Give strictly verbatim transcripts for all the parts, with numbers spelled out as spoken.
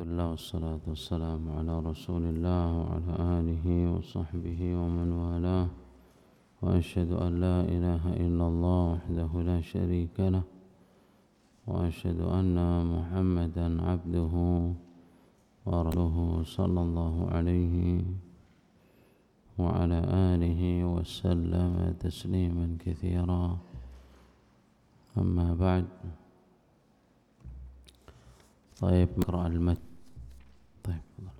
Alhamdulillah wassalatu wassalamu ala rasulillah wa ala alihi wa sahbihi wa man walah wa ashhadu an la ilaha illallah wahdahu la sharika lah wa ashhadu anna muhammadan abduhu wa rasuluhu sallallahu alaihi wa ala alihi wa sallama tasliman katsira amma ba'd. طيب نقرأ المتن. طيب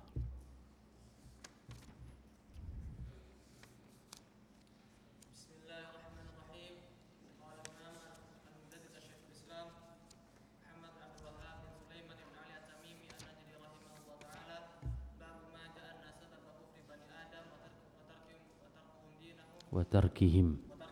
بسم الله الرحمن الرحيم. قال الإمام المجدد شيخ الإسلام محمد عبد الوهاب بن سليمان بن علي التميمي النجدي رحمه الله تعالى باب ما جاء أن سبب كفر بني آدم وتركهم وتركهم دينهم وتركهم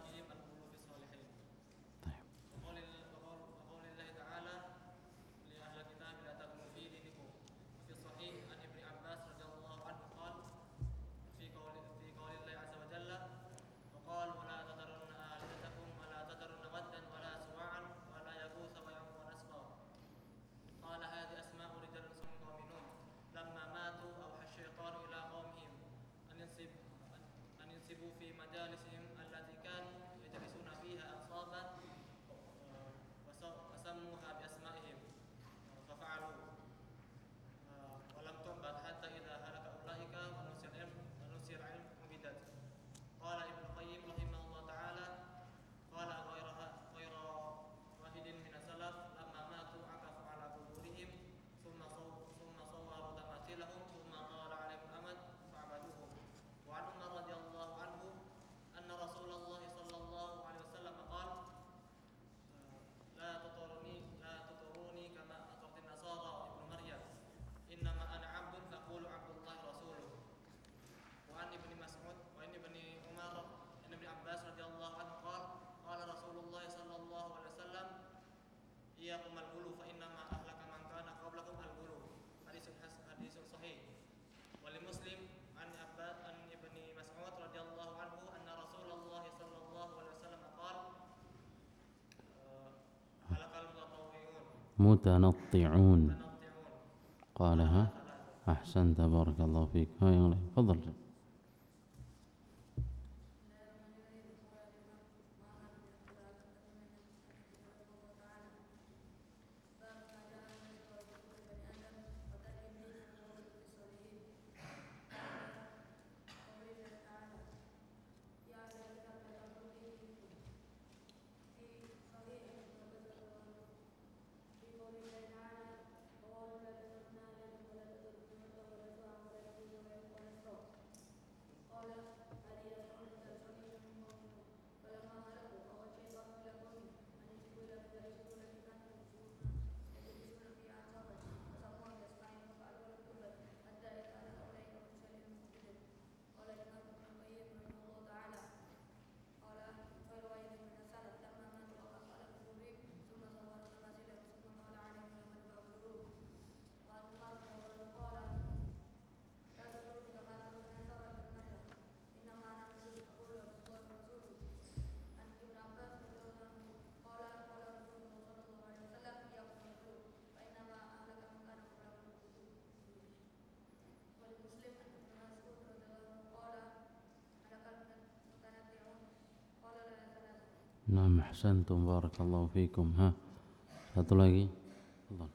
متنطعون قالها أحسنت بارك الله فيك. ها yang lain تفضل. Naam, ahsantum barakallahu fikum. Ha, satu lagi. Allah.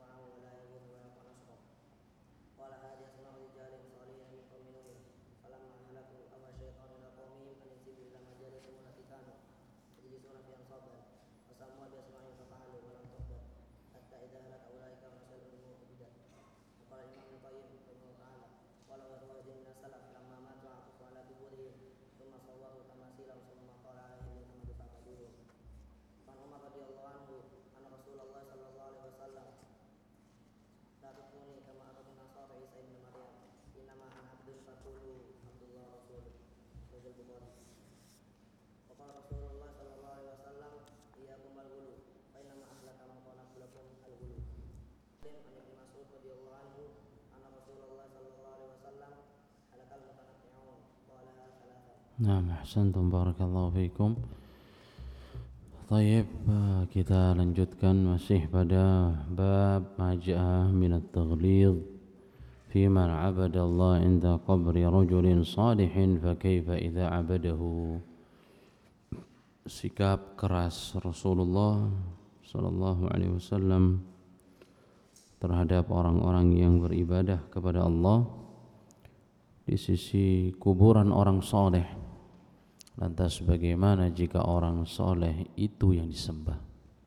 قال هذه أسماء رجال صالحين من قوم نوح فلما Naam, ahsantum, barakallahu fiikum. Tayyib, kita lanjutkan masih pada bab majaa min at-taghlid fi man 'abada Allah 'inda qabri rajulin salihin fa kaifa idza 'abadahu. Sikap keras Rasulullah sallallahu alaihi wasallam terhadap orang-orang yang beribadah kepada Allah di sisi kuburan orang saleh. Lantas bagaimana jika orang soleh itu yang disembah?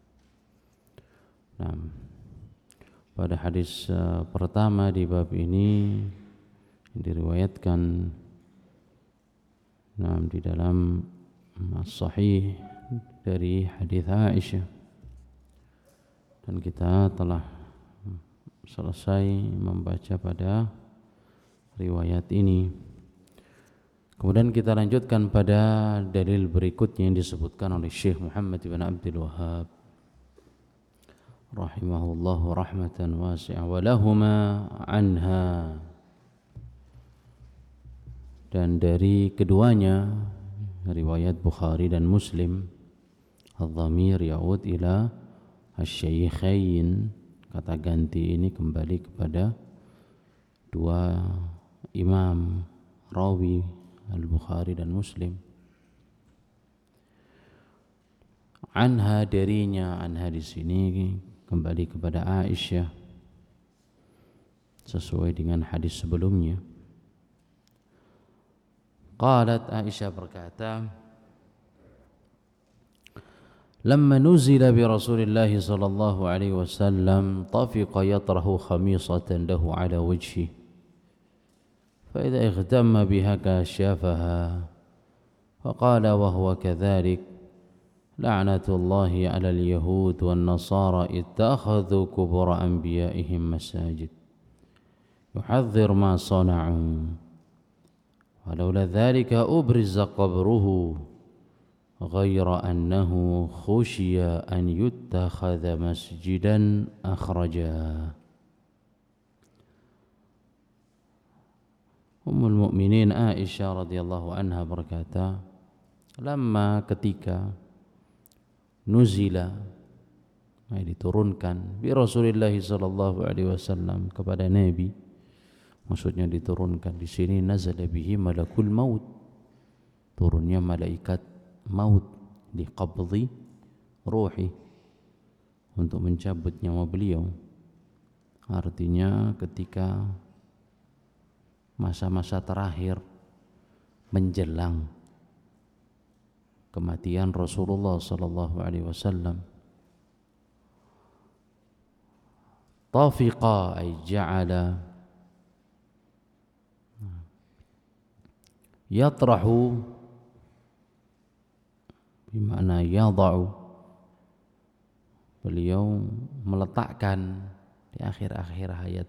Nah, pada hadis uh, pertama di bab ini diriwayatkan nah, di dalam As-Sahih dari hadis Aisyah, dan kita telah selesai membaca pada riwayat ini. Kemudian kita lanjutkan pada dalil berikutnya yang disebutkan oleh Syekh Muhammad bin Abdul Wahhab rahimahullahu rahmatan wasi'ah wa lahuma anha, dan dari keduanya riwayat Bukhari dan Muslim, adh-dhamir ya'ud ila asy-syaikhain, kata ganti ini kembali kepada dua imam rawi Al-Bukhari dan Muslim. Anha, darinya, anha di sini kembali kepada Aisyah sesuai dengan hadis sebelumnya. Qalat, Aisyah berkata, lamma nuzila bi Rasulillah sallallahu alaihi wasallam tafiqa yatrahu khamisatan lahu ala wajhihi فإذا اغتم بها كشافها فقال وهو كذلك لعنة الله على اليهود والنصارى اتخذوا قبور أنبيائهم مساجد يحذر ما صنعوا ولولا ذلك أبرز قبره غير أنه خشي أن يتخذ مسجدا أخرجاه. Ummul Mukminin Aisyah radhiyallahu anha berkata, lama ketika nuzila, diturunkan bi Rasulillah sallallahu alaihi wasallam kepada Nabi, maksudnya diturunkan di sini nazala bihi malakul maut, turunnya malaikat maut di qabdi ruhi untuk mencabut nyawa beliau. Artinya ketika masa-masa terakhir menjelang kematian Rasulullah sallallahu alaihi wasallam. Tafiqa ay ja'ala yatrahu, bimana yada'u, beliau meletakkan di akhir-akhir hayat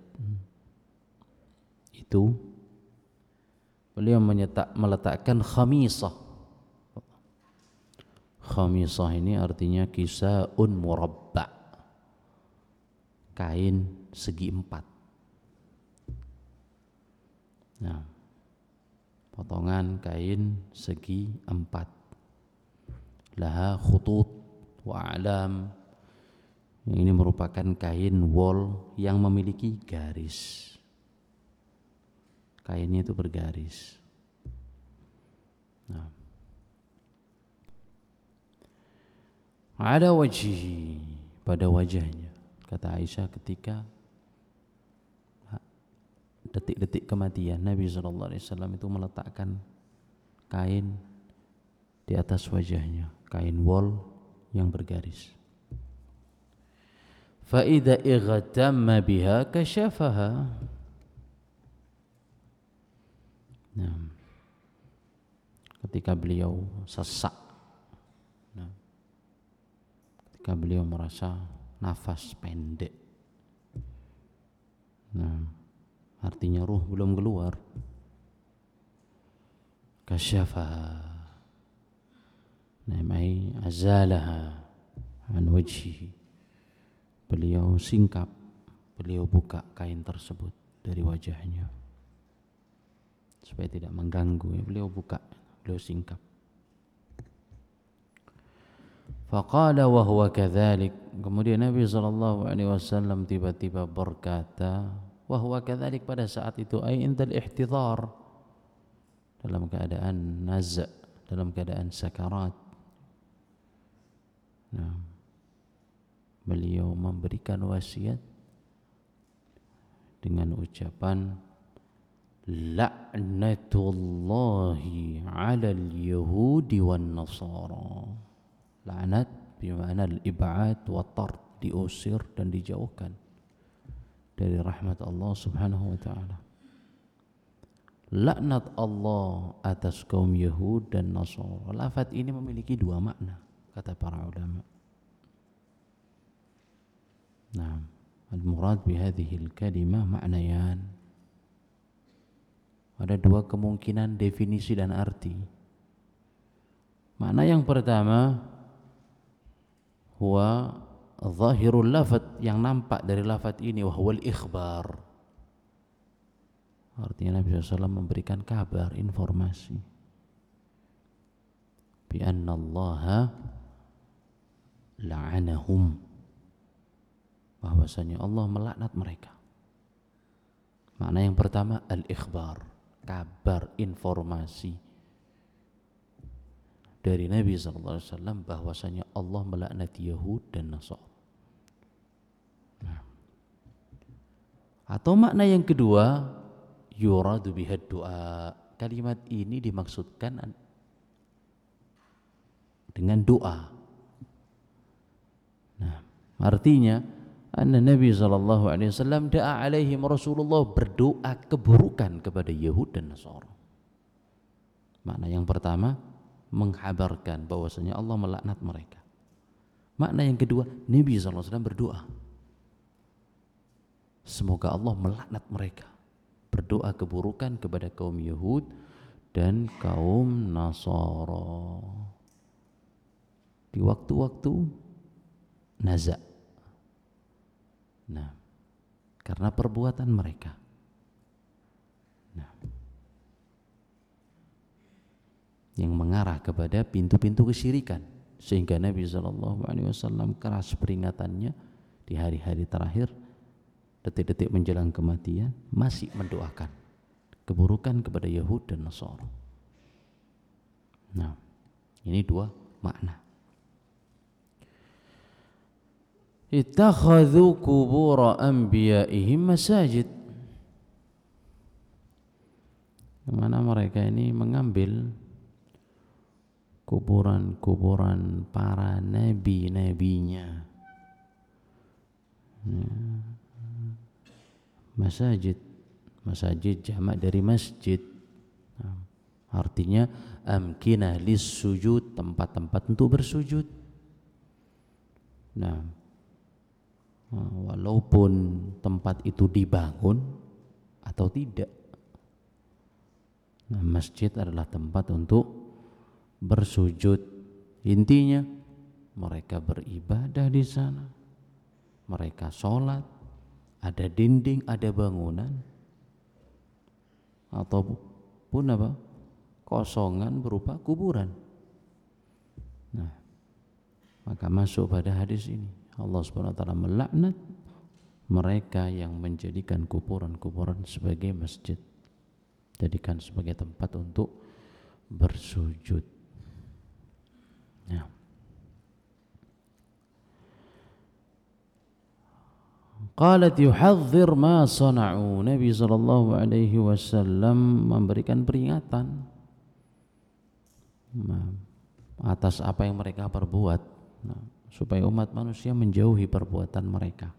itu, beliau menyetak, meletakkan khamisah. Khamisah ini artinya kisaun murabba, kain segi empat. Nah, potongan kain segi empat. Laha khutut wa a'lam. Yang ini merupakan kain wol yang memiliki garis. Kainnya itu bergaris. Nah, ada wajhi, pada wajahnya, kata Aisyah ketika detik-detik kematian Nabi sallallahu alaihi wasallam itu meletakkan kain di atas wajahnya, kain wol yang bergaris. Fa idza igtamma biha kashafaha. Nah, ketika beliau sesak, nah, ketika beliau merasa nafas pendek, nah, artinya ruh belum keluar, kasyafaha, namai azalaha an wajhihi, beliau singkap, beliau buka kain tersebut dari wajahnya supaya tidak mengganggu, ya, beliau buka, beliau singkap. Faqala wa huwa kadzalik, kemudian Nabi sallallahu alaihi wasallam tiba-tiba berkata, wa huwa kadzalik, pada saat itu ay indal ihtidhar, dalam keadaan naz', dalam keadaan sakarat. Nah, beliau memberikan wasiat dengan ucapan la'natullahi 'alal yahudi wan nasara. La'nat bermakna al-ib'ad wa tard, diusir dan dijauhkan dari rahmat Allah Subhanahu wa taala. Laknat Allah atas kaum Yahud dan Nasara. Lafaz ini memiliki dua makna, kata para ulama. Nah, al-murad bi hadhihi al-kalimah ma'nayan. Ada dua kemungkinan definisi dan arti. Makna yang pertama, huwa zahirul lafaz, yang nampak dari lafaz ini, wa huwal ikhbar. Artinya Nabi shallallahu alaihi wasallam memberikan kabar, informasi, bi anna Allah la'anahum, bahwasanya Allah melaknat mereka. Makna yang pertama al-ikhbar, kabar, informasi dari Nabi sallallahu alaihi wasallam bahwasanya Allah melaknati Yahud dan Nasara. Nah. Atau makna yang kedua, yuradu bihad du'a. Kalimat ini dimaksudkan dengan doa. Nah, artinya anna Nabi sallallahu alaihi wasallam da'a alaihim, Rasulullah berdoa keburukan kepada Yahud dan Nasara. Makna yang pertama, menghabarkan bahwasanya Allah melaknat mereka. Makna yang kedua, Nabi sallallahu alaihi wasallam berdoa, semoga Allah melaknat mereka. Berdoa keburukan kepada kaum Yahud dan kaum Nasara di waktu-waktu naza'. Nah, karena perbuatan mereka. Nah, yang mengarah kepada pintu-pintu kesyirikan, sehingga Nabi sallallahu alaihi wasallam keras peringatannya di hari-hari terakhir, detik-detik menjelang kematian, masih mendoakan keburukan kepada Yahud dan Nasara. Nah, ini dua makna. Ittakhadhu qubur anbiya'ihim masajid, yang mana mereka ini mengambil kuburan-kuburan para nabi-nabinya. Ya. Masajid, masajid jamak dari masjid. Nah, artinya amkinah lis sujud, tempat-tempat untuk bersujud. Nah, walaupun tempat itu dibangun atau tidak, nah, masjid adalah tempat untuk bersujud. Intinya mereka beribadah di sana, mereka sholat, ada dinding, ada bangunan, ataupun apa, kosongan berupa kuburan. Nah, maka masuk pada hadis ini, Allah subhanahu wa taala melaknat mereka yang menjadikan kuburan-kuburan sebagai masjid, jadikan sebagai tempat untuk bersujud. Ya. Qalat yuhadzir ma sana'u, Nabi sallallahu alaihi wasallam memberikan peringatan atas apa yang mereka perbuat, nah, supaya umat manusia menjauhi perbuatan mereka.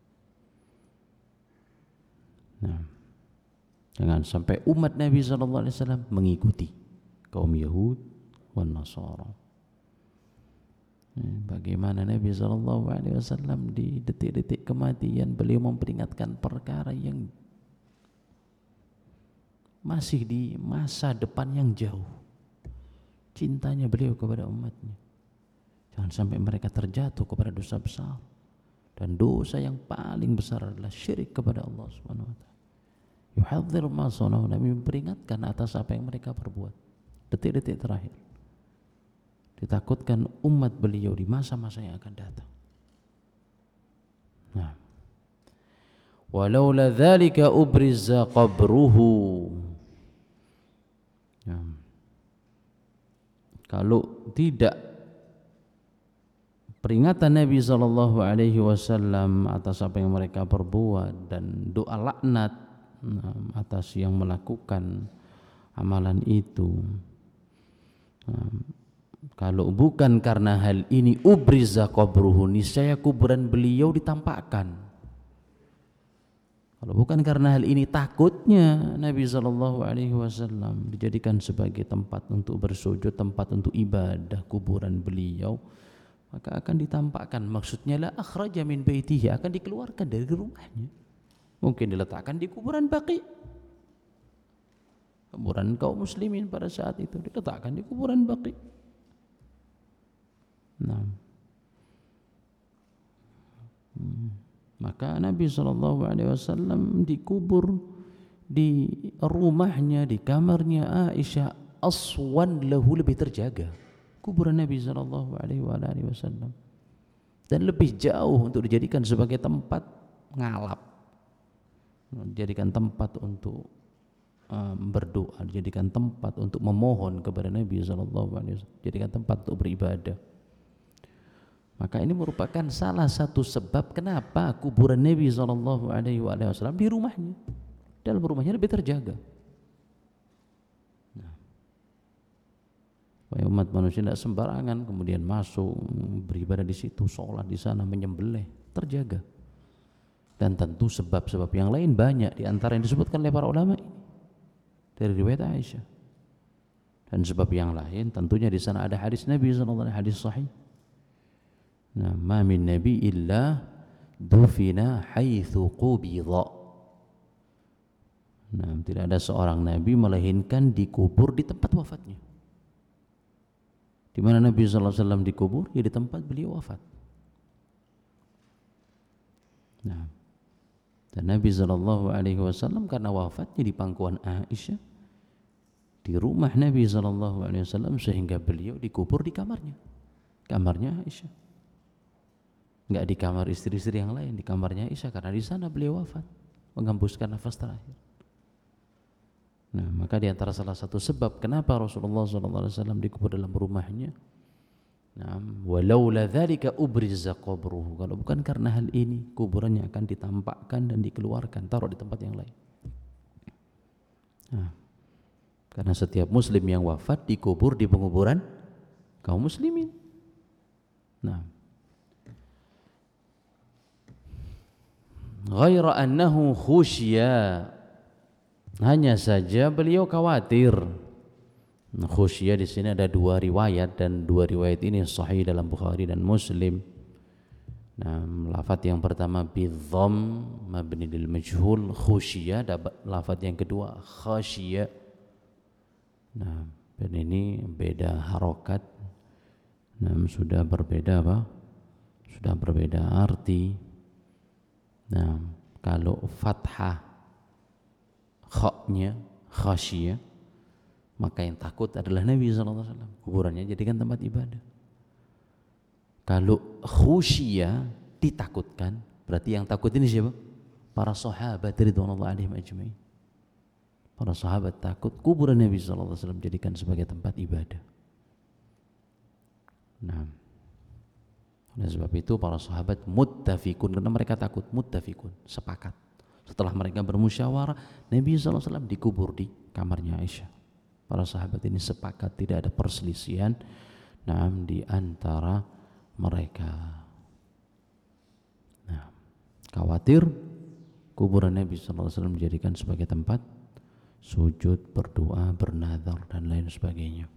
Nah, jangan sampai umat Nabi sallallahu alaihi wasallam mengikuti kaum Yahud wan Nasara. Bagaimana Nabi sallallahu alaihi wasallam di detik-detik kematian beliau memperingatkan perkara yang masih di masa depan yang jauh. Cintanya beliau kepada umatnya. Jangan sampai mereka terjatuh kepada dosa besar. Dan dosa yang paling besar adalah syirik kepada Allah Subhanahu wa taala. Yuhadzir ma sanau, Nabi memperingatkan atas apa yang mereka perbuat. Detik-detik terakhir. Ditakutkan umat beliau di masa-masa yang akan datang. Nah. Walaula dzalika ubriza qabruhu. Ya. Kalau tidak peringatan Nabi sallallahu alaihi wasallam atas apa yang mereka perbuat dan doa laknat atas yang melakukan amalan itu, kalau bukan karena hal ini ubriza qabruhu, niscaya kuburan beliau ditampakkan. Kalau bukan karena hal ini, takutnya Nabi sallallahu alaihi wasallam dijadikan sebagai tempat untuk bersujud, tempat untuk ibadah kuburan beliau, maka akan ditampakkan. Maksudnya la akhraja min baitihi, akan dikeluarkan dari rumahnya. Mungkin diletakkan di kuburan Baqi, kuburan kaum muslimin pada saat itu, diletakkan di kuburan Baqi. Nah, hmm. maka Nabi shallallahu alaihi wasallam dikubur di rumahnya, di kamarnya Aisyah, aswan lahu, lebih terjaga kuburan Nabi shallallahu alaihi wasallam, dan lebih jauh untuk dijadikan sebagai tempat ngalap, dijadikan tempat untuk um, berdoa, dijadikan tempat untuk memohon kepada Nabi shallallahu alaihi wasallam, dijadikan tempat untuk beribadah. Maka ini merupakan salah satu sebab kenapa kuburan Nabi shallallahu alaihi wasallam di rumahnya, dalam rumahnya lebih terjaga. Nah, supaya umat manusia tidak sembarangan kemudian masuk beribadah di situ, sholat di sana, menyembelih, terjaga. Dan tentu sebab-sebab yang lain banyak, di antara yang disebutkan oleh para ulama ini dari riwayat Aisyah. Dan sebab yang lain tentunya di sana ada hadis Nabi shallallahu alaihi wasallam, hadis sahih. Nah, ma min nabi illa dufina haitsu qubidha. Nah, tidak ada seorang nabi melainkan dikubur di tempat wafatnya. Di mana Nabi sallallahu alaihi wasallam dikubur? Ya, di tempat beliau wafat. Nah, dan Nabi sallallahu alaihi wasallam karena wafatnya di pangkuan Aisyah, di rumah Nabi sallallahu alaihi wasallam, sehingga beliau dikubur di kamarnya, kamarnya Aisyah. Enggak di kamar istri-istri yang lain, di kamarnya Aisyah, karena di sana beliau wafat, menghembuskan nafas terakhir. Nah, maka di antara salah satu sebab kenapa Rasulullah shallallahu alaihi wasallam dikubur dalam rumahnya, nah, walaula dzalika ubriza qabruhu, kalau bukan karena hal ini, kuburannya akan ditampakkan dan dikeluarkan, taruh di tempat yang lain. Nah, karena setiap muslim yang wafat dikubur di penguburan kaum muslimin. Nah, ghaira annahu khusya, hanya saja beliau khawatir. Nah, khusya di sini ada dua riwayat, dan dua riwayat ini sahih dalam Bukhari dan Muslim. Nah, lafaz yang pertama bidham mabni lil majhul khusya, lafaz yang kedua khasya. Nah, dan ini beda harokat. Nah, sudah berbeda apa? Sudah berbeda arti. Nah, kalau fathah kha-nya khasya, maka yang takut adalah Nabi sallallahu alaihi wasallam, kuburannya jadikan tempat ibadah. Kalau khusya, ditakutkan, berarti yang takut ini siapa? Para sahabat ridwanullah alaihim ajmain. Para sahabat takut kuburan Nabi sallallahu alaihi wasallam jadikan sebagai tempat ibadah. Nah, oleh sebab itu para sahabat muttafiqun, karena mereka takut, muttafiqun, sepakat. Setelah mereka bermusyawarah, Nabi sallallahu alaihi wasallam dikubur di kamarnya Aisyah. Para sahabat ini sepakat, tidak ada perselisihan nah, di antara mereka. Nah, khawatir kuburan Nabi sallallahu alaihi wasallam dijadikan sebagai tempat sujud, berdoa, bernazar dan lain sebagainya.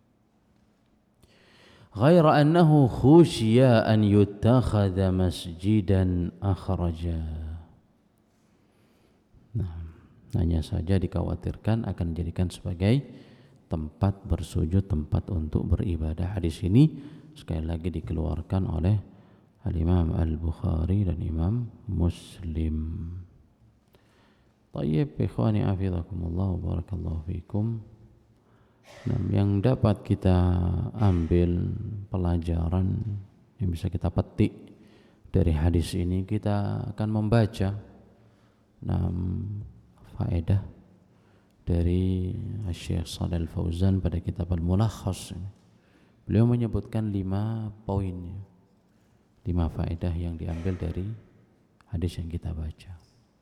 Ghaira annahu khusya an yuttakhadha masjidan akhraja. Nah, Hanya saja dikhawatirkan akan dijadikan sebagai tempat bersujud, tempat untuk beribadah. Hadis ini sekali lagi dikeluarkan oleh Al-Imam Al-Bukhari dan Imam Muslim. Tayyib, ikhwani afidakumullah wa barakallahu fikum. Nah, yang dapat kita ambil pelajaran yang bisa kita petik dari hadis ini, kita akan membaca enam faedah dari Syekh Shalih Al-Fauzan pada kitab Al-Mulakhas. Beliau menyebutkan lima poin, lima faedah yang diambil dari hadis yang kita baca.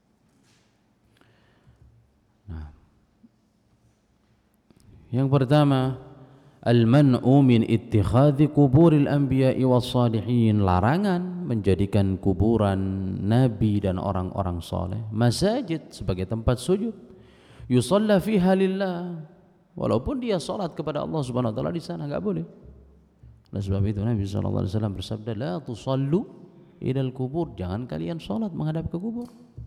Nah, yang pertama, al-man'u min ittikhadhi kuburil anbiya'i wassalihin, larangan menjadikan kuburan nabi dan orang-orang saleh masajid sebagai tempat sujud. Yusalla fiha lillah, walaupun dia salat kepada Allah Subhanahu wa taala di sana, enggak boleh. Oleh sebab itu Nabi sallallahu alaihi wasallam bersabda, la tusallu ilal kubur, jangan kalian salat menghadap ke kubur.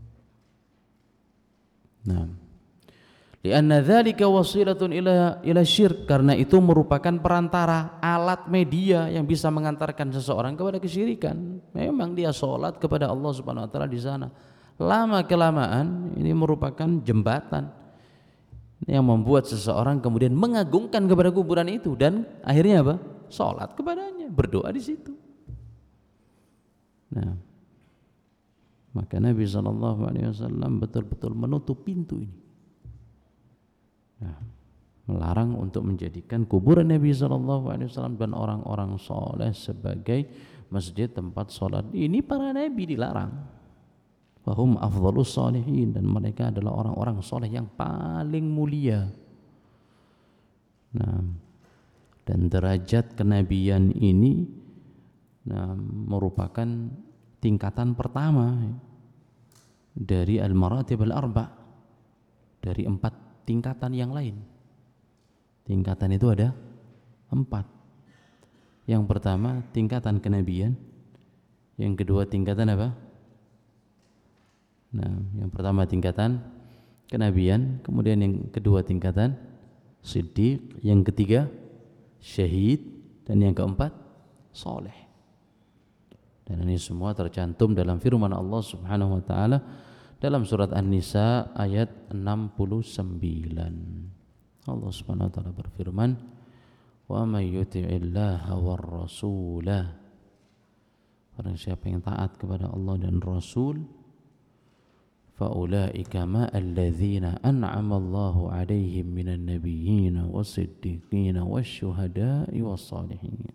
Nah, lianna dzalika wasilatun ila ila syirk, karena itu merupakan perantara, alat media yang bisa mengantarkan seseorang kepada kesyirikan. Memang dia salat kepada Allah Subhanahu wa taala di sana, lama kelamaan ini merupakan jembatan yang membuat seseorang kemudian mengagungkan kepada kuburan itu dan akhirnya apa? Salat kepadanya, berdoa di situ. Nah, maka Nabi sallallahu alaihi wasallam betul-betul menutup pintu ini. Nah, melarang untuk menjadikan kuburan Nabi sallallahu alaihi wasallam dan orang-orang soleh sebagai masjid tempat sholat. Ini para nabi dilarang. Fahum afdhalus sholihin, dan mereka adalah orang-orang soleh yang paling mulia. Nah, dan derajat kenabian ini nah, merupakan tingkatan pertama dari al-maratib al-arba', dari empat tingkatan yang lain. Tingkatan itu ada empat. Yang pertama tingkatan kenabian, yang kedua tingkatan apa? Nah, yang pertama tingkatan kenabian, kemudian yang kedua tingkatan siddiq, yang ketiga syahid, dan yang keempat soleh. Dan ini semua tercantum dalam firman Allah Subhanahu wa taala dalam surat An-Nisa ayat enam puluh sembilan. Allah Subhanahu wa taala berfirman, "Wa may yuti'illaha war rasulah." Barang siapa yang taat kepada Allah dan Rasul, fa ulaika ma alladzina an'ama Allahu 'alaihim minan nabiyyin was-siddiqin wasyuhada'i was-salihin.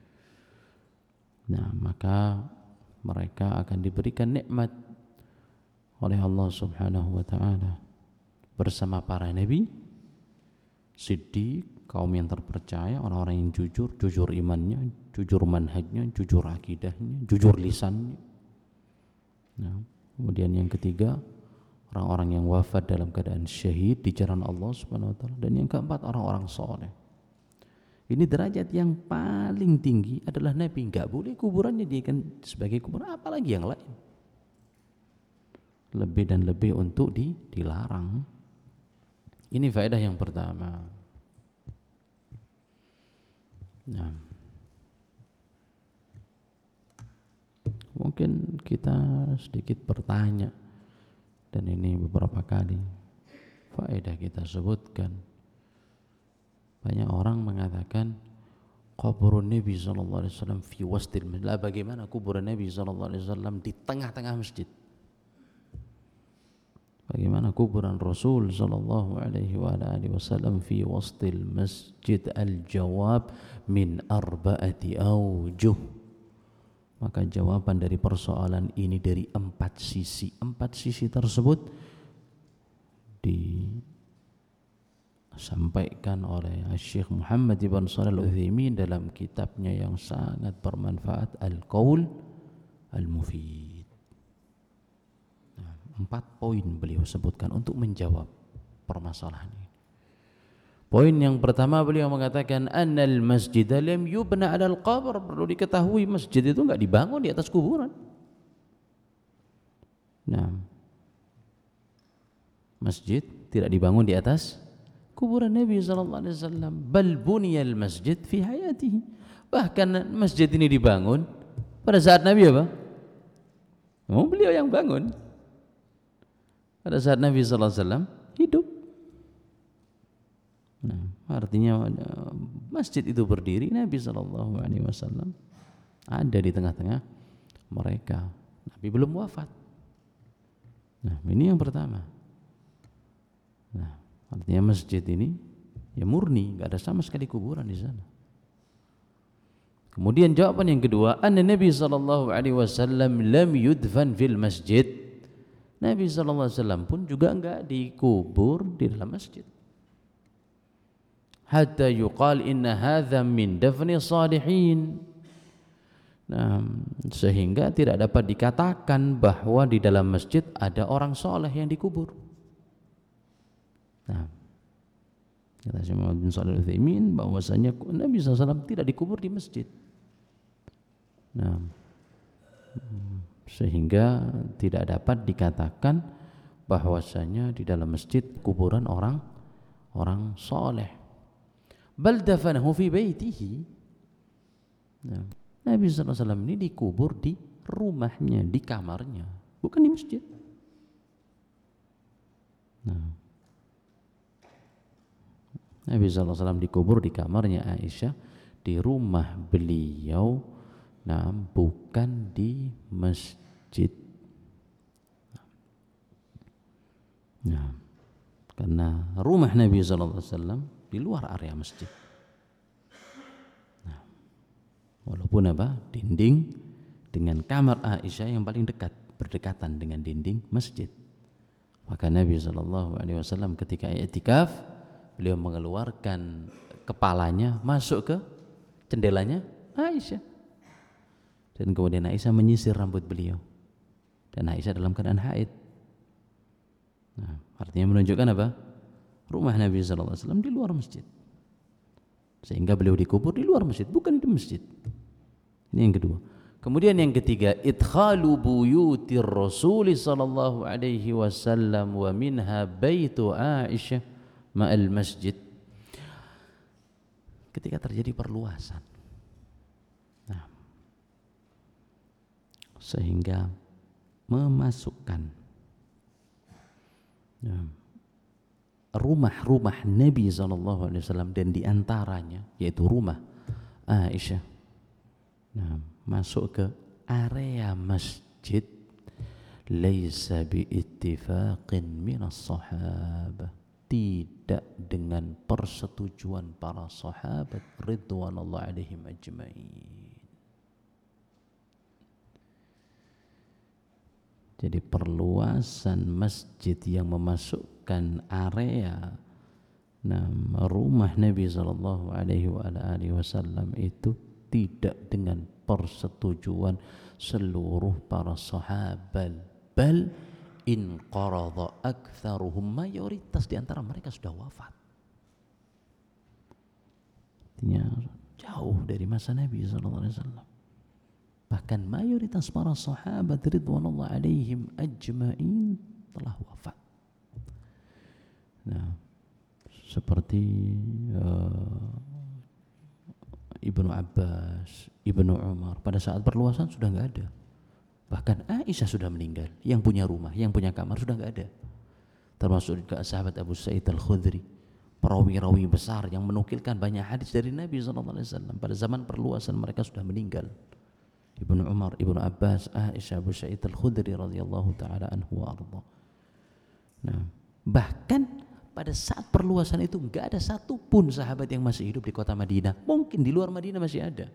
Nah, maka mereka akan diberikan nikmat oleh Allah Subhanahu wa taala bersama para nabi, siddiq, kaum yang terpercaya, orang-orang yang jujur, jujur imannya, jujur manhajnya, jujur akidahnya, jujur lisannya. Nah, kemudian yang ketiga, orang-orang yang wafat dalam keadaan syahid di jalan Allah Subhanahu wa taala, dan yang keempat orang-orang soleh. Ini derajat yang paling tinggi adalah nabi, enggak boleh kuburannya dijadikan sebagai kuburan, apalagi yang lain. Lebih dan lebih untuk di, dilarang. Ini faedah yang pertama. Nah, mungkin kita sedikit bertanya, dan ini beberapa kali faedah kita sebutkan. Banyak orang mengatakan kuburan Nabi sallallahu alaihi wasallam fi wastil masjid. Lah, bagaimana kuburan Nabi sallallahu alaihi wasallam di tengah-tengah masjid? Bagaimana kuburan Rasul sallallahu alaihi wa alihi wasallam fi wastil masjid? Al-jawab min arba'ati awjuh. Maka jawaban dari persoalan ini dari empat sisi. Empat sisi tersebut disampaikan oleh Syekh Muhammad ibn Shalih Al-Utsaimin dalam kitabnya yang sangat bermanfaat, Al-Qaul Al-Mufid. Nah, empat poin beliau sebutkan untuk menjawab permasalahan ini. Poin yang pertama, beliau mengatakan annal masjid lam yubna 'alal qabr. Perlu diketahui masjid itu enggak dibangun di atas kuburan. Nah, masjid tidak dibangun di atas kuburan Nabi sallallahu alaihi wasallam. Bal buniyal masjid fi hayatihi. Bahkan masjid ini dibangun pada saat Nabi apa? Oh, beliau yang bangun. Pada saat Nabi sallallahu alaihi wasallam hidup. Nah, artinya masjid itu berdiri, Nabi sallallahu alaihi wasallam ada di tengah-tengah mereka. Nabi belum wafat. Nah, ini yang pertama. Nah, artinya masjid ini ya murni, enggak ada sama sekali kuburan di sana. Kemudian jawaban yang kedua, anna Nabi sallallahu alaihi wasallam lam yudfan fil masjid. Nabi sallallahu alaihi wasallam pun juga enggak dikubur di dalam masjid. Hatta yuqal inna hadza min dafni salihin. Nah, sehingga tidak dapat dikatakan bahwa di dalam masjid ada orang soleh yang dikubur. Nah, kata Syekh Muhammad bin Shalih Al-Utsaimin bahwasanya Nabi sallallahu alaihi wasallam tidak dikubur di masjid. Nah, sehingga tidak dapat dikatakan bahwasanya di dalam masjid kuburan orang orang soleh. Bal dafanahu fi baitihi. Nah, Nabi sallallahu alaihi wasallam ini dikubur di rumahnya, di kamarnya, bukan di masjid. Nah, Nabi sallallahu alaihi wasallam dikubur di kamarnya Aisyah, di rumah beliau, nah bukan di masjid. Nah, karena rumah Nabi sallallahu alaihi wasallam di luar area masjid. Nah, walaupun apa? Dinding dengan kamar Aisyah yang paling dekat, berdekatan dengan dinding masjid. Maka Nabi sallallahu alaihi wasallam ketika i'tikaf, beliau mengeluarkan kepalanya masuk ke jendelanya Aisyah. Dan kemudian Aisyah menyisir rambut beliau. Dan Aisyah dalam keadaan haid. Nah, artinya menunjukkan apa? Rumah Nabi sallallahu alaihi wasallam di luar masjid. Sehingga beliau dikubur di luar masjid, bukan di masjid. Ini yang kedua. Kemudian yang ketiga, idkhalu buyutir Rasul sallallahu alaihi wasallam wa minha baitu Aisyah ma'al masjid. Ketika terjadi perluasan. Nah, sehingga memasukkan nah, rumah-rumah Nabi sallallahu alaihi wasallam dan diantaranya yaitu rumah Aisyah, nah, masuk ke area masjid, laisa biittifaqin minas sahabah, tidak dengan persetujuan para sahabat ridwanullah alaihim ajmain. Jadi perluasan masjid yang memasukkan area nah, rumah Nabi sallallahu alaihi wasallam itu tidak dengan persetujuan seluruh para sahabat. Bal in qarada aktsaruhum, mayoritas di antara mereka sudah wafat. Artinya jauh dari masa Nabi sallallahu alaihi wasallam. Bahkan mayoritas para sahabat ridwanullah alaihim ajmain telah wafat. Nah, seperti uh, Ibnu Abbas, Ibnu Umar pada saat perluasan sudah enggak ada. Bahkan Aisyah sudah meninggal, yang punya rumah, yang punya kamar sudah enggak ada. Termasuk juga sahabat Abu Sa'id Al-Khudri, perawi-rawi besar yang menukilkan banyak hadis dari Nabi sallallahu alaihi wasallam. Pada zaman perluasan mereka sudah meninggal. Ibnu Umar, Ibnu Abbas, Aisyah, Abu Sa'id Al-Khudri radhiyallahu taala anhu wa arda. Nah, bahkan pada saat perluasan itu enggak ada satupun sahabat yang masih hidup di kota Madinah. Mungkin di luar Madinah masih ada.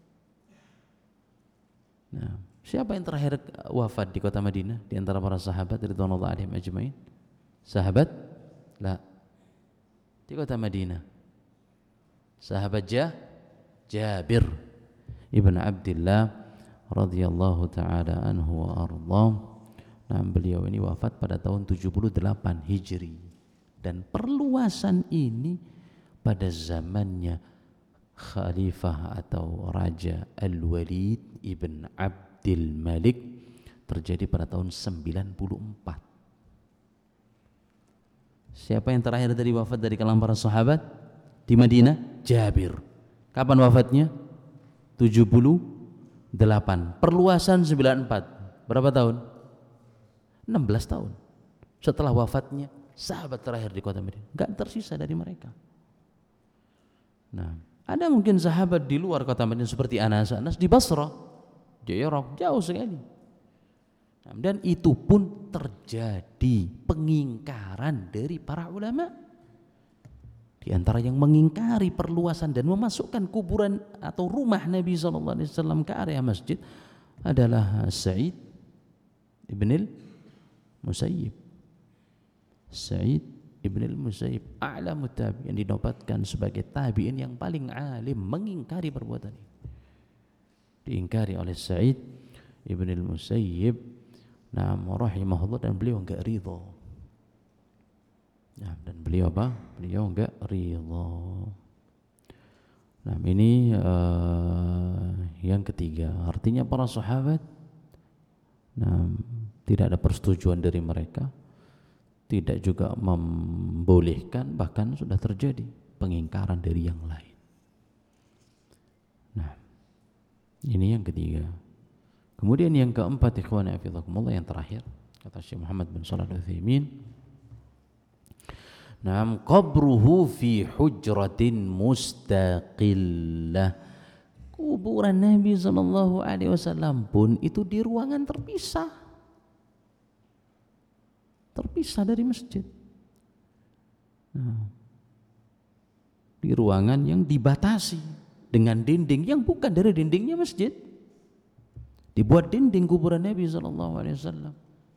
Nah, siapa yang terakhir wafat di kota Madinah di antara para sahabat ridwanullah alaihim ajmain? Sahabat? La. Di kota Madinah. Sahabat Ja Jabir Ibn Abdullah radhiyallahu taala anhu wa arda. Nah, beliau ini wafat pada tahun tujuh puluh delapan Hijri, dan perluasan ini pada zamannya Khalifah atau Raja Al-Walid ibn Abdul Malik terjadi pada tahun sembilan puluh empat. Siapa yang terakhir tadi wafat dari kalangan para sahabat di Madinah? Jabir. Kapan wafatnya? tujuh puluh delapan. Perluasan sembilan puluh empat. Berapa tahun? enam belas tahun. Setelah wafatnya sahabat terakhir di kota Madinah, enggak tersisa dari mereka. Nah, ada mungkin sahabat di luar kota Madinah seperti Anas, Anas di Basrah, di Irak, jauh sekali. Nah, dan itu pun terjadi pengingkaran dari para ulama. Di antara yang mengingkari perluasan dan memasukkan kuburan atau rumah Nabi shallallahu alaihi wasallam ke area masjid adalah Sa'id ibn al-Musayyib. Sa'id ibn al-Musayyib, a'lamu tabi, yang dinobatkan sebagai tabi'in yang paling alim, mengingkari perbuatan ini. Diingkari oleh Sa'id ibn al-Musayyib, nah, rahimahullah, dan beliau enggak ridha. Nah, dan beliau apa? Beliau enggak ridha. Nah, ini uh, yang ketiga, artinya para sahabat, nah, tidak ada persetujuan dari mereka, tidak juga membolehkan, bahkan sudah terjadi pengingkaran dari yang lain. Nah, ini yang ketiga. Kemudian yang keempat, ikhwan fillah, yang terakhir, kata Syekh Muhammad bin Shalih Al-Utsaimin, "Nam qabruhu fi hujratin mustaqillah." Kuburan Nabi sallallahu alaihi wasallam pun itu di ruangan terpisah. Terpisah dari masjid. Nah, di ruangan yang dibatasi dengan dinding yang bukan dari dindingnya masjid. Dibuat dinding kuburan Nabi sallallahu alaihi wasallam.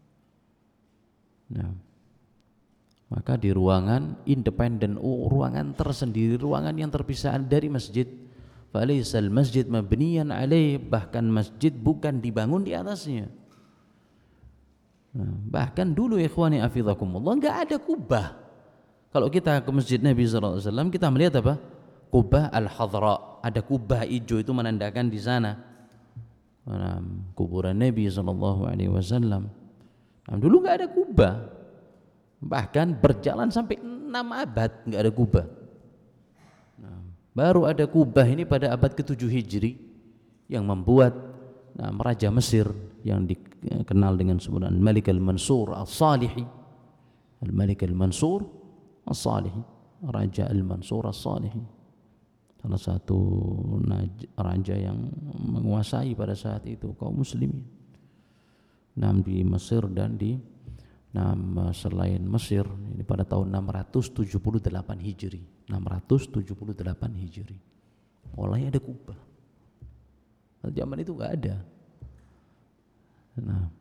Nah, maka di ruangan independen, oh, ruangan tersendiri, ruangan yang terpisah dari masjid. Falaisal masjid mabniyan alaih, bahkan masjid bukan dibangun di atasnya. Nah, bahkan dulu ikhwani afidakumullah enggak ada kubah. Kalau kita ke masjid Nabi sallallahu alaihi wasallam, kita melihat apa? Kubah al-Hadra, ada kubah hijau, itu menandakan di sana nah, kuburan Nabi sallallahu alaihi wasallam. Nah, dulu enggak ada kubah. Bahkan berjalan sampai enam abad enggak ada kubah. Nah, baru ada kubah ini pada abad ketujuh Hijri yang membuat nah, Raja Mesir yang dikenal dengan sebutan Al-Malik Al-Mansur As-Salihi. Al-Malik Al-Mansur As-Salihi, Raja Al-Mansur As-Salihi, salah satu raja yang menguasai pada saat itu kaum muslimin. Nah, di Mesir dan di nah, selain Mesir ini pada tahun enam ratus tujuh puluh delapan Hijri. enam ratus tujuh puluh delapan Hijri mulai ada kubah. Zaman itu enggak ada. Nah,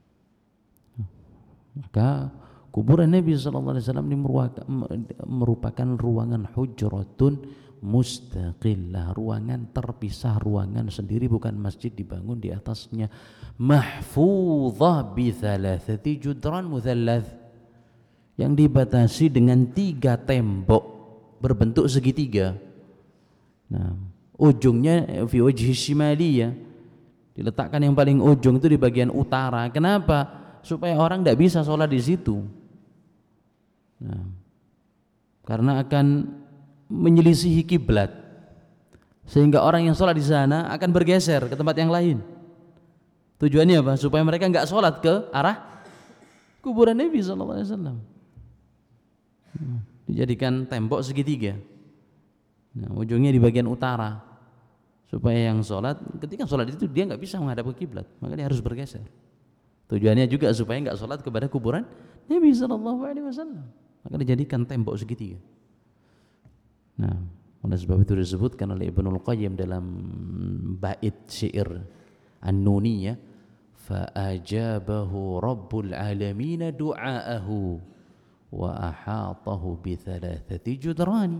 maka kuburan Nabi sallallahu alaihi wasallam ini merupakan ruangan hujratun mustaqillah, ruangan terpisah, ruangan sendiri, bukan masjid dibangun di atasnya. Mahfuzah bi thalathati judran muthallath, yang dibatasi dengan tiga tembok berbentuk segitiga. Nah, ujungnya fi wajhi shimaliyah, diletakkan yang paling ujung itu di bagian utara. Kenapa? Supaya orang tidak bisa sholat di situ. Nah, karena akan menyelisihi kiblat, sehingga orang yang sholat di sana akan bergeser ke tempat yang lain. Tujuannya apa? Supaya mereka enggak sholat ke arah kuburan Nabi sallallahu alaihi wasallam. Dijadikan tembok segitiga. Nah, ujungnya di bagian utara, supaya yang sholat ketika sholat itu dia enggak bisa menghadap ke kiblat, maka dia harus bergeser. Tujuannya juga supaya enggak sholat kepada kuburan Nabi sallallahu alaihi wasallam, maka dijadikan tembok segitiga. Nah, oleh sebab itu disebutkan oleh Ibnul Qayyim dalam bait syair An-Nuniyah, fa ajabahu rabbul alamin du'aahu wa ahatahu bi thalathati judrani.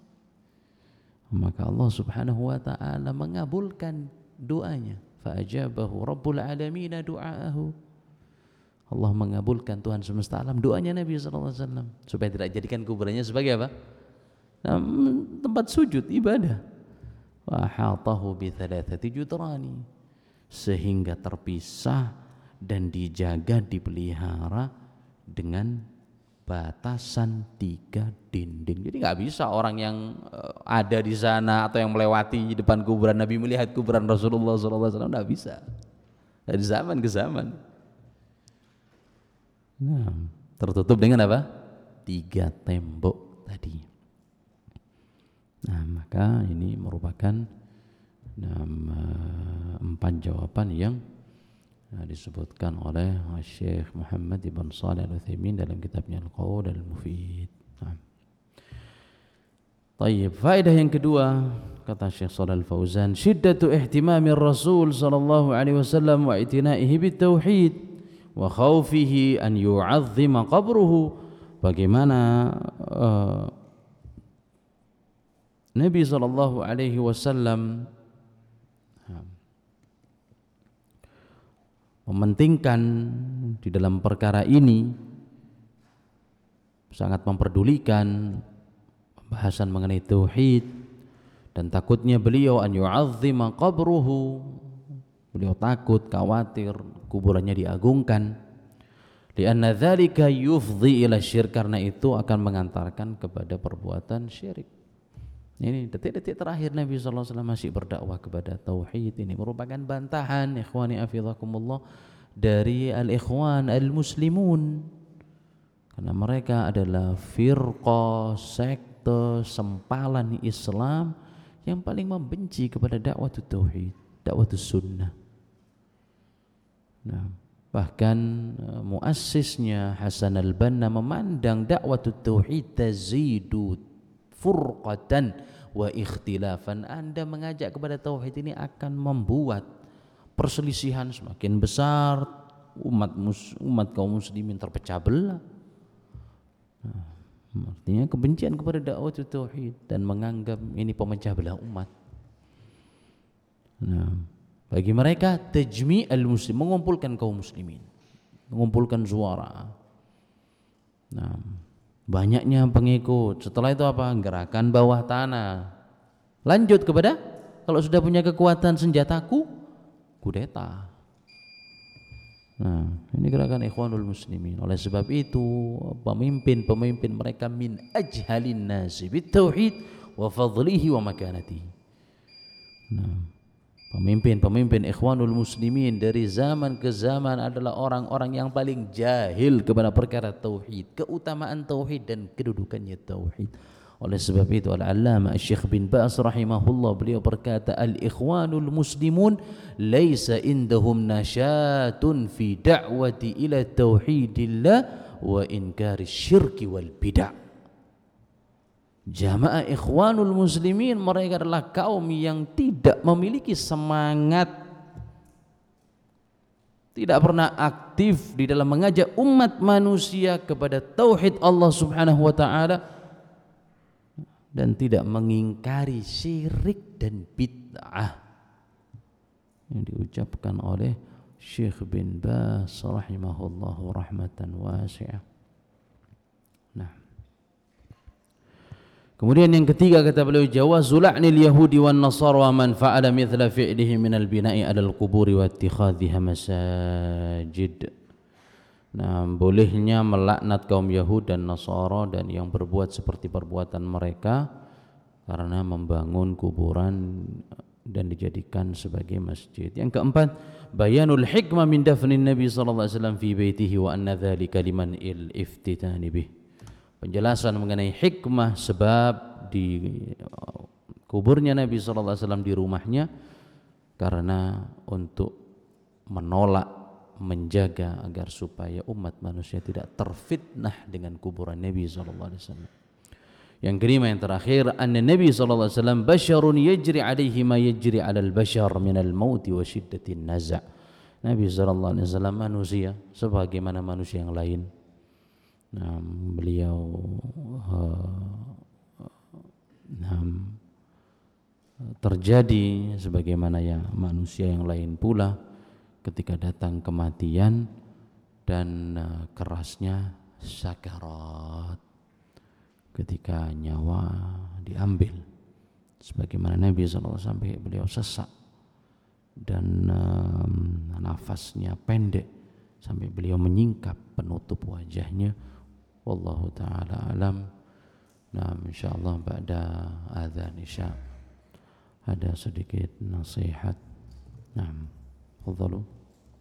Maka Allah Subhanahu wa taala mengabulkan doanya. Fa ajabahu rabbul alamin du'aahu, Allah mengabulkan, Tuhan semesta alam, doanya Nabi sallallahu alaihi wasallam supaya tidak jadikan kuburannya sebagai apa? Nah, tempat sujud ibadah. Wa ahatahu bi thalathati judrani, sehingga terpisah dan dijaga, dipelihara dengan batasan tiga dinding. Jadi nggak bisa orang yang uh, ada di sana atau yang melewati depan kuburan Nabi melihat kuburan Rasulullah shallallahu alaihi wasallam, nggak bisa. Dari zaman ke zaman. Nah, tertutup dengan apa? Tiga tembok tadi. Nah, maka ini merupakan nah, empat jawaban yang nah, disebutkan oleh Syekh Muhammad ibn Shalih Al-Utsaimin dalam kitabnya Al-Qaul Al-Mufid. Nah. Tayyib, faedah yang kedua kata Syekh Shalih Al-Fauzan, syiddatu ihtimami Rasul sallallahu alaihi wasallam wa i'tinaihi bitauhid wa khaufihi an yu'azzima qabruhu. Bagaimana uh, Nabi sallallahu alaihi wasallam mementingkan di dalam perkara ini, sangat memperdulikan pembahasan mengenai tauhid, dan takutnya beliau an yu'azzima qabruhu, beliau takut, khawatir kuburannya diagungkan, lianna dzalika yufdhi ila syirk, karena itu akan mengantarkan kepada perbuatan syirik. Ini detik-detik terakhir Nabi sallallahu alaihi wasallam masih berdakwah kepada tauhid. Ini merupakan bantahan ikhwani afizakumullah dari al-ikhwan al-muslimun, karena mereka adalah firqah, sekte, sempalan Islam yang paling membenci kepada dakwah tauhid, dakwah sunnah. Nah, bahkan uh, muassisnya Hasan al-Banna memandang dakwah tauhid tazidu furqatan wa ikhtilafan. Anda mengajak kepada tauhid ini akan membuat perselisihan semakin besar, umat mus, umat kaum muslimin terpecah belah. Nah, artinya kebencian kepada dakwah tauhid dan menganggap ini pemecah belah umat. Nah, bagi mereka tajmi' al-muslim, mengumpulkan kaum muslimin, mengumpulkan suara. Nah, banyaknya pengikut. Setelah itu apa? Gerakan bawah tanah. Lanjut kepada kalau sudah punya kekuatan senjataku, kudeta. Nah, ini gerakan ikhwanul muslimin. Oleh sebab itu pemimpin-pemimpin mereka min ajhalin nasi bitauhid wa fadlihi wa makanatihi. Nah, pemimpin-pemimpin ikhwanul muslimin dari zaman ke zaman adalah orang-orang yang paling jahil kepada perkara tauhid, keutamaan tauhid dan kedudukannya tauhid. Oleh sebab itu Al-Allamah Syekh bin Baz rahimahullah beliau berkata, al-ikhwanul muslimun laisa indahum nasyatun fi da'wati ila tauhidillah wa inkari syirki wal bid'ah. Jamaah ikhwanul muslimin mereka adalah kaum yang tidak memiliki semangat, tidak pernah aktif di dalam mengajak umat manusia kepada tauhid Allah Subhanahu wa taala, dan tidak mengingkari syirik dan bid'ah yang diucapkan oleh Syekh bin Baz rahimahullahu rahmatan wasi'ah. Nah, kemudian yang ketiga kata beliau, jawazul la'nil yahudi wan nasara wa man fa'ala mithla fi'lihi minal bina'i 'alal quburi wa ittikhadhiha masajid. Nah, bolehnya melaknat kaum Yahud dan Nasara dan yang berbuat seperti perbuatan mereka karena membangun kuburan dan dijadikan sebagai masjid. Yang keempat, bayanul hikmah min dafnin Nabi sallallahu alaihi wasallam fi baitihi wa anna dzalika liman il iftitani bih. Penjelasan mengenai hikmah sebab di kuburnya Nabi sallallahu alaihi wasallam di rumahnya karena untuk menolak, menjaga agar supaya umat manusia tidak terfitnah dengan kuburan Nabi sallallahu alaihi wasallam. Yang kelima yang terakhir, anna Nabi sallallahu alaihi wasallam basyarun yajri alaihi ma yajri 'alal bashar minal maut wa syiddatin naza'. Nabi sallallahu alaihi wasallam manusia sebagaimana manusia yang lain. Nah, beliau uh, nah, terjadi sebagaimana ya manusia yang lain pula ketika datang kematian dan uh, kerasnya sakarat ketika nyawa diambil, sebagaimana Nabi sallallahu alaihi wasallam sampai beliau sesak dan um, nafasnya pendek sampai beliau menyingkap penutup wajahnya wallahu taala alam. Nah, insyaallah ba'da adzan isya ada sedikit nasihat. Nah, fadhalu.